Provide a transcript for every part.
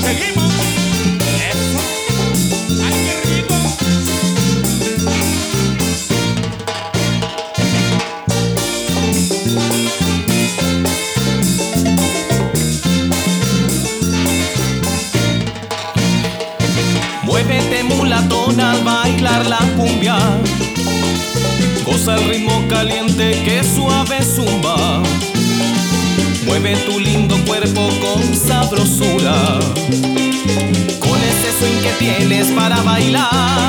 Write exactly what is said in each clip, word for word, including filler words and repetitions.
Seguimos. Eso. Ay, qué rico. Muévete mulatona al bailar la cumbia, goza el ritmo caliente que suave zumba. Mueve tu lindo cuerpo con sabrosura, con ese swing que tienes para bailar.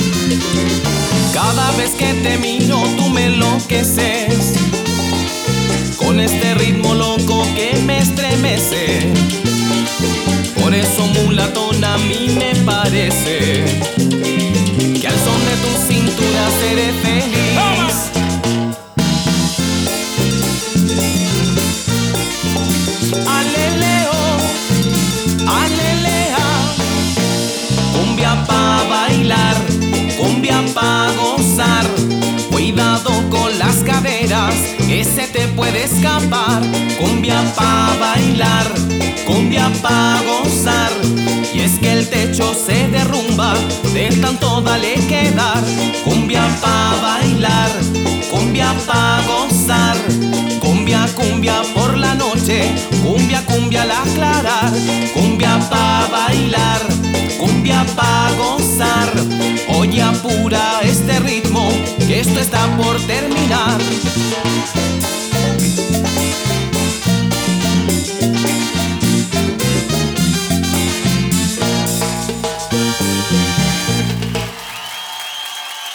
Cada vez que te miro tú me enloqueces, con este ritmo loco que me estremece. Por eso mulatona a mí me parece que al son de tu cintura seré feliz. Aleleo, alelea, cumbia pa' bailar, cumbia pa' gozar. Cuidado con las caderas, que se te puede escapar. Cumbia pa' bailar, cumbia pa' gozar. Y es que el techo se derrumba de tanto dale que dar. Cumbia pa' bailar, cumbia pa' gozar. Cumbia, cumbia por la noche, cumbia, cumbia al aclarar. Cumbia pa' bailar, cumbia pa' gozar. Oye, apura este ritmo, que esto está por terminar.